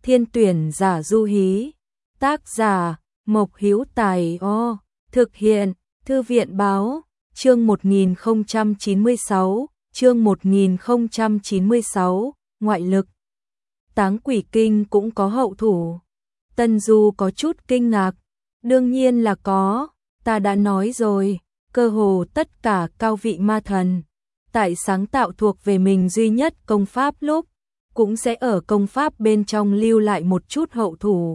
Thiên tuyển giả du hí. Tác giả Mộc Hữu Tài. Thực hiện Thư viện báo. Chương 1096. Chương 1096. Ngoại lực. Táng quỷ kinh cũng có hậu thủ. Tân Du có chút kinh ngạc. Đương nhiên là có, ta đã nói rồi, cơ hồ tất cả cao vị ma thần, tại sáng tạo thuộc về mình duy nhất công pháp lúc, cũng sẽ ở công pháp bên trong lưu lại một chút hậu thủ.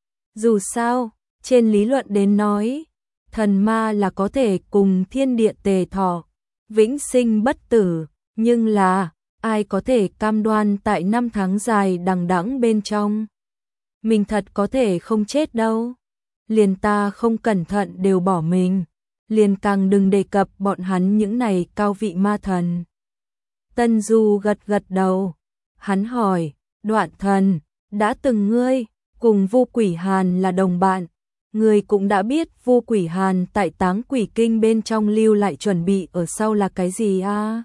Dù sao, trên lý luận đến nói, thần ma là có thể cùng thiên địa tề thọ, vĩnh sinh bất tử, nhưng là, ai có thể cam đoan tại năm tháng dài đằng đẵng bên trong. Mình thật có thể không chết đâu. Liền ta không cẩn thận đều bỏ mình, liền càng đừng đề cập bọn hắn những này cao vị ma thần. Tân Du gật gật đầu, hắn hỏi, Đoạn thần, đã từng ngươi, cùng Vu Quỷ Hàn là đồng bạn, ngươi cũng đã biết Vu Quỷ Hàn tại Táng Quỷ Kinh bên trong lưu lại chuẩn bị ở sau là cái gì à?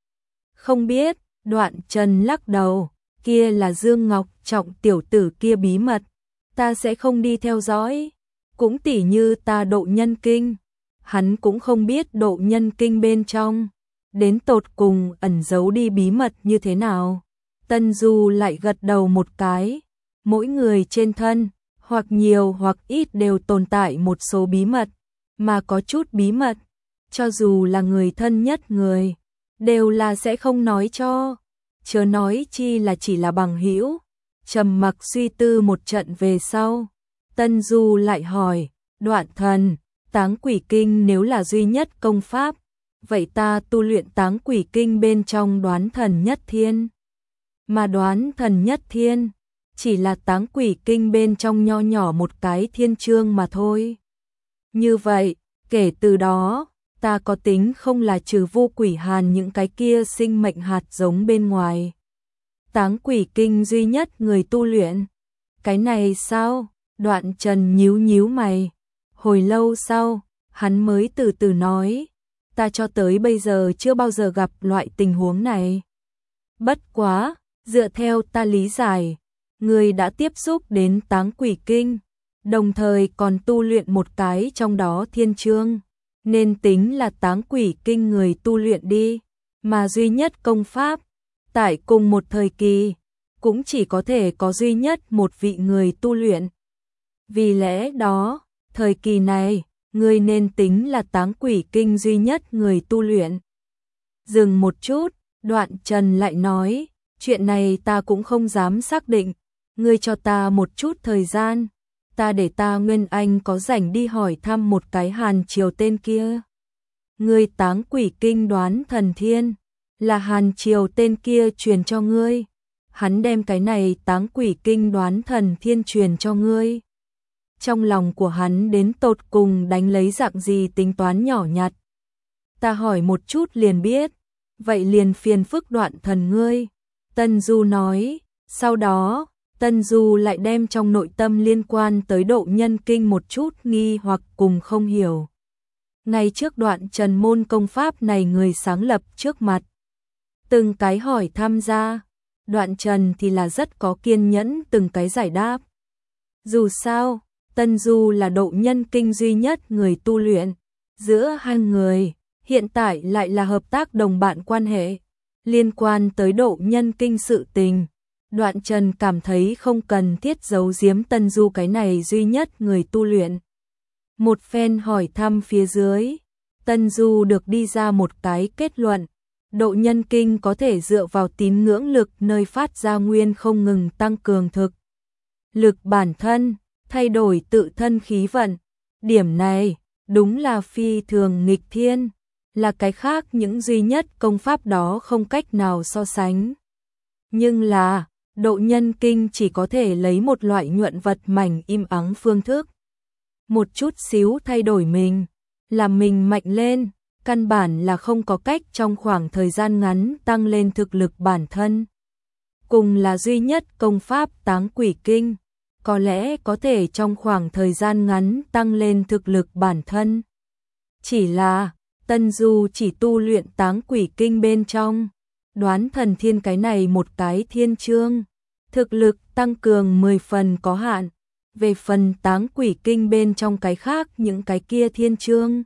Không biết, Đoạn Trần lắc đầu, kia là Dương Ngọc Trọng tiểu tử kia bí mật, ta sẽ không đi theo dõi. Cũng tỉ như ta độ nhân kinh, hắn cũng không biết độ nhân kinh bên trong, đến tột cùng ẩn giấu đi bí mật như thế nào. Tân Du lại gật đầu một cái, mỗi người trên thân, hoặc nhiều hoặc ít đều tồn tại một số bí mật, mà có chút bí mật, cho dù là người thân nhất người, đều là sẽ không nói cho, chớ nói chi là chỉ là bằng hữu. Trầm mặc suy tư một trận về sau, Tân Du lại hỏi, Đoạn thần, Táng Quỷ Kinh nếu là duy nhất công pháp, vậy ta tu luyện Táng Quỷ Kinh bên trong Đoán Thần Nhất Thiên. Mà Đoán Thần Nhất Thiên, chỉ là Táng Quỷ Kinh bên trong nho nhỏ một cái thiên chương mà thôi. Như vậy, kể từ đó, ta có tính không là trừ Vu Quỷ Hàn những cái kia sinh mệnh hạt giống bên ngoài. Táng Quỷ Kinh duy nhất người tu luyện. Cái này sao? Đoạn Trần nhíu nhíu mày. Hồi lâu sau, hắn mới từ từ nói, ta cho tới bây giờ chưa bao giờ gặp loại tình huống này. Bất quá, dựa theo ta lý giải, người đã tiếp xúc đến Táng Quỷ Kinh, đồng thời còn tu luyện một cái trong đó thiên chương, nên tính là Táng Quỷ Kinh người tu luyện đi, mà duy nhất công pháp, tại cùng một thời kỳ, cũng chỉ có thể có duy nhất một vị người tu luyện. Vì lẽ đó, thời kỳ này, ngươi nên tính là Táng Quỷ Kinh duy nhất người tu luyện. Dừng một chút, Đoạn Trần lại nói, chuyện này ta cũng không dám xác định, ngươi cho ta một chút thời gian, ta để ta Nguyên Anh có rảnh đi hỏi thăm một cái Hàn Triều tên kia. Ngươi Táng Quỷ Kinh Đoán Thần Thiên, là Hàn Triều tên kia truyền cho ngươi, hắn đem cái này Táng Quỷ Kinh Đoán Thần Thiên truyền cho ngươi. Trong lòng của hắn đến tột cùng đánh lấy dạng gì tính toán nhỏ nhặt. Ta hỏi một chút liền biết, vậy liền phiền phức Đoạn thần ngươi. Tân Du nói, sau đó, Tân Du lại đem trong nội tâm liên quan tới độ nhân kinh một chút nghi hoặc cùng không hiểu. Ngay trước Đoạn Trần môn công pháp này người sáng lập trước mặt. Từng cái hỏi tham gia, Đoạn Trần thì là rất có kiên nhẫn từng cái giải đáp. Dù sao, Tân Du là độ nhân kinh duy nhất người tu luyện, giữa hai người, hiện tại lại là hợp tác đồng bạn quan hệ, liên quan tới độ nhân kinh sự tình. Đoạn Trần cảm thấy không cần thiết giấu giếm Tân Du cái này duy nhất người tu luyện. Một phen hỏi thăm phía dưới, Tân Du được đi ra một cái kết luận, độ nhân kinh có thể dựa vào tín ngưỡng lực nơi phát ra nguyên không ngừng tăng cường thực lực bản thân, thay đổi tự thân khí vận. Điểm này, đúng là phi thường nghịch thiên, là cái khác những duy nhất công pháp đó không cách nào so sánh. Nhưng là, độ nhân kinh chỉ có thể lấy một loại nhuận vật mảnh im ắng phương thức. Một chút xíu thay đổi mình, làm mình mạnh lên, căn bản là không có cách trong khoảng thời gian ngắn tăng lên thực lực bản thân. Cùng là duy nhất công pháp Táng Quỷ Kinh, có lẽ có thể trong khoảng thời gian ngắn tăng lên thực lực bản thân. Chỉ là, Tân Du chỉ tu luyện Táng Quỷ Kinh bên trong, Đoán Thần Thiên cái này một cái thiên chương, thực lực tăng cường 10 phần có hạn. Về phần táng quỷ kinh bên trong cái khác những cái kia thiên chương,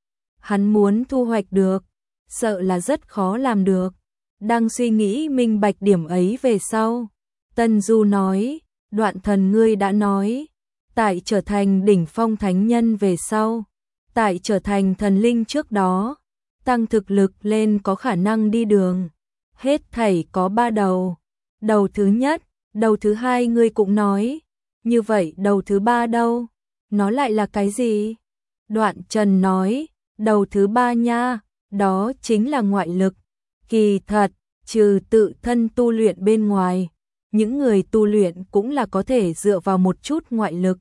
hắn muốn thu hoạch được, sợ là rất khó làm được. Đang suy nghĩ minh bạch điểm ấy về sau, Tân Du nói, Đoạn Thần ngươi đã nói, tại trở thành đỉnh phong thánh nhân về sau, tại trở thành thần linh trước đó, tăng thực lực lên có khả năng đi đường. Hết thảy có 3 đầu. Đầu thứ nhất, đầu thứ hai ngươi cũng nói. Như vậy đầu thứ ba đâu? Nó lại là cái gì? Đoạn Trần nói, đầu thứ ba nha, đó chính là ngoại lực. Kỳ thật, trừ tự thân tu luyện bên ngoài, những người tu luyện cũng là có thể dựa vào một chút ngoại lực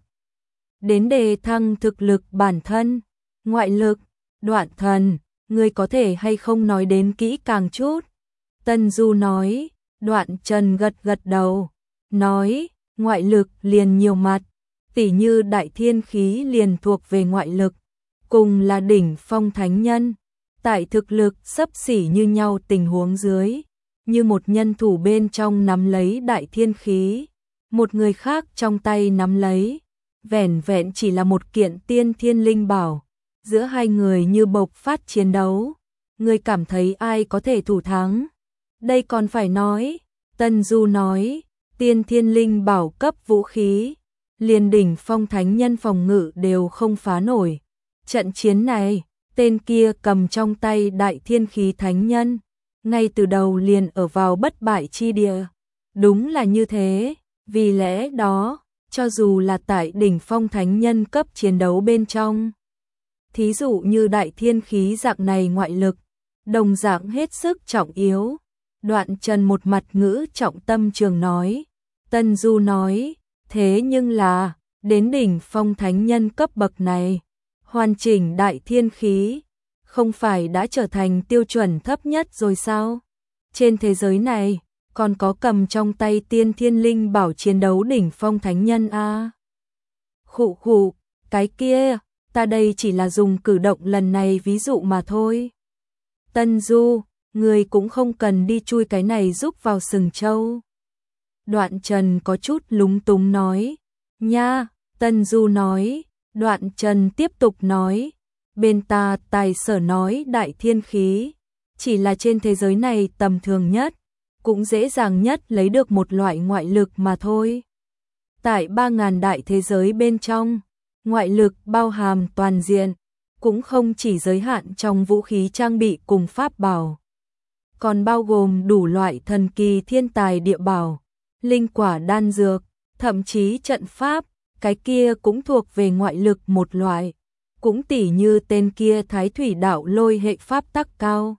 đến đề thăng thực lực bản thân. Ngoại lực, Đoạn Thần, ngươi có thể hay không nói đến kỹ càng chút? Tân Du nói. Đoạn Trần gật gật đầu, nói, ngoại lực liền nhiều mặt, tỉ như đại thiên khí liền thuộc về ngoại lực, cùng là đỉnh phong thánh nhân, tại thực lực xấp xỉ như nhau tình huống dưới, như một nhân thủ bên trong nắm lấy đại thiên khí, một người khác trong tay nắm lấy, vẻn vẹn chỉ là một kiện tiên thiên linh bảo, giữa hai người như bộc phát chiến đấu, người cảm thấy ai có thể thủ thắng? Đây còn phải nói, Tân Du nói, tiên thiên linh bảo cấp vũ khí, liền đỉnh phong thánh nhân phòng ngự đều không phá nổi. Trận chiến này, tên kia cầm trong tay đại thiên khí thánh nhân, ngay từ đầu liền ở vào bất bại chi địa. Đúng là như thế, vì lẽ đó, cho dù là tại đỉnh phong thánh nhân cấp chiến đấu bên trong, thí dụ như đại thiên khí dạng này ngoại lực, đồng dạng hết sức trọng yếu. Đoạn Trần một mặt ngữ trọng tâm trường nói. Tân Du nói, thế nhưng là, đến đỉnh phong thánh nhân cấp bậc này, hoàn chỉnh đại thiên khí, không phải đã trở thành tiêu chuẩn thấp nhất rồi sao? Trên thế giới này, còn có cầm trong tay tiên thiên linh bảo chiến đấu đỉnh phong thánh nhân a? Khụ khụ, cái kia, ta đây chỉ là dùng cử động lần này ví dụ mà thôi. Tân Du, người cũng không cần đi chui cái này giúp vào sừng trâu. Đoạn Trần có chút lúng túng nói. Nha, Tân Du nói. Đoạn Trần tiếp tục nói. Bên ta tài sở nói đại thiên khí, chỉ là trên thế giới này tầm thường nhất, cũng dễ dàng nhất lấy được một loại ngoại lực mà thôi. Tại 3.000 đại thế giới bên trong, ngoại lực bao hàm toàn diện, cũng không chỉ giới hạn trong vũ khí trang bị cùng pháp bảo, còn bao gồm đủ loại thần kỳ thiên tài địa bảo, linh quả đan dược, thậm chí trận pháp, cái kia cũng thuộc về ngoại lực một loại, cũng tỉ như tên kia Thái Thủy Đạo Lôi hệ pháp tắc cao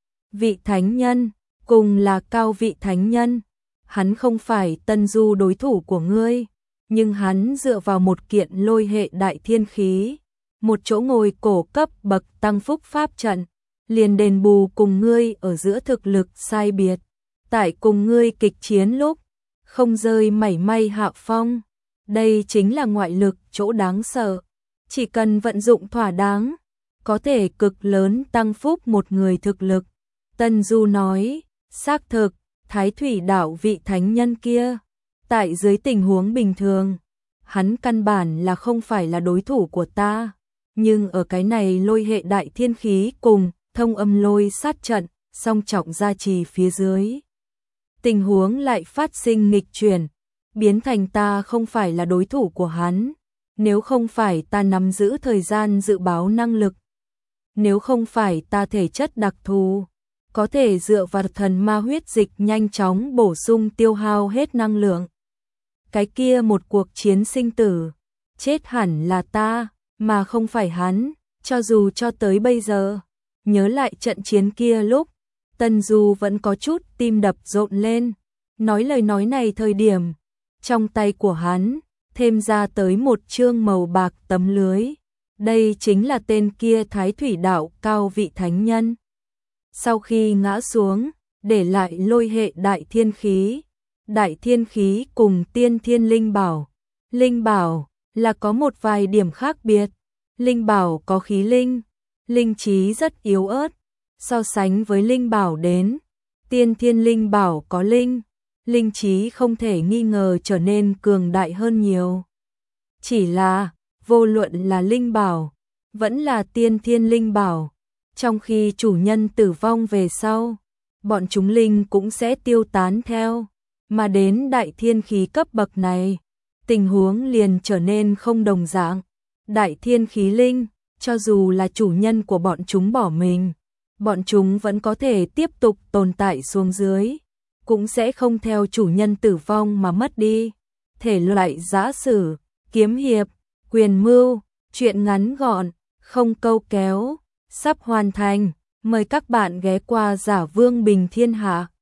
vị thánh nhân, cùng là cao vị thánh nhân, hắn không phải Tân Du đối thủ của ngươi, nhưng hắn dựa vào một kiện lôi hệ đại thiên khí, một chỗ ngồi cổ cấp bậc tăng phúc pháp trận, liền đền bù cùng ngươi ở giữa thực lực sai biệt, tại cùng ngươi kịch chiến lúc, không rơi mảy may hạ phong. Đây chính là ngoại lực chỗ đáng sợ, chỉ cần vận dụng thỏa đáng, có thể cực lớn tăng phúc một người thực lực. Tân Du nói, xác thực, Thái Thủy Đạo vị thánh nhân kia, tại dưới tình huống bình thường, hắn căn bản là không phải là đối thủ của ta, nhưng ở cái này lôi hệ đại thiên khí cùng thông âm lôi sát trận, song trọng gia trì phía dưới. Tình huống lại phát sinh nghịch chuyển, biến thành ta không phải là đối thủ của hắn, nếu không phải ta nắm giữ thời gian dự báo năng lực, nếu không phải ta thể chất đặc thù, có thể dựa vào thần ma huyết dịch nhanh chóng bổ sung tiêu hao hết năng lượng. Cái kia một cuộc chiến sinh tử, chết hẳn là ta, mà không phải hắn, cho dù cho tới bây giờ, nhớ lại trận chiến kia lúc, Tân Du vẫn có chút tim đập rộn lên, nói lời nói này thời điểm, trong tay của hắn, thêm ra tới một chương màu bạc tấm lưới, đây chính là tên kia Thái Thủy Đạo cao vị thánh nhân. Sau khi ngã xuống, để lại lôi hệ đại thiên khí cùng tiên thiên linh bảo là có một vài điểm khác biệt, linh bảo có khí linh trí rất yếu ớt, so sánh với linh bảo đến, tiên thiên linh bảo có linh trí không thể nghi ngờ trở nên cường đại hơn nhiều. Chỉ là, vô luận là linh bảo, vẫn là tiên thiên linh bảo, trong khi chủ nhân tử vong về sau, bọn chúng linh cũng sẽ tiêu tán theo, mà đến đại thiên khí cấp bậc này, tình huống liền trở nên không đồng dạng. Đại thiên khí linh, cho dù là chủ nhân của bọn chúng bỏ mình, bọn chúng vẫn có thể tiếp tục tồn tại xuống dưới, cũng sẽ không theo chủ nhân tử vong mà mất đi. Thể loại giã sử, kiếm hiệp, quyền mưu, truyện ngắn gọn, không câu kéo, sắp hoàn thành. Mời các bạn ghé qua Giả Vương Bình Thiên Hạ.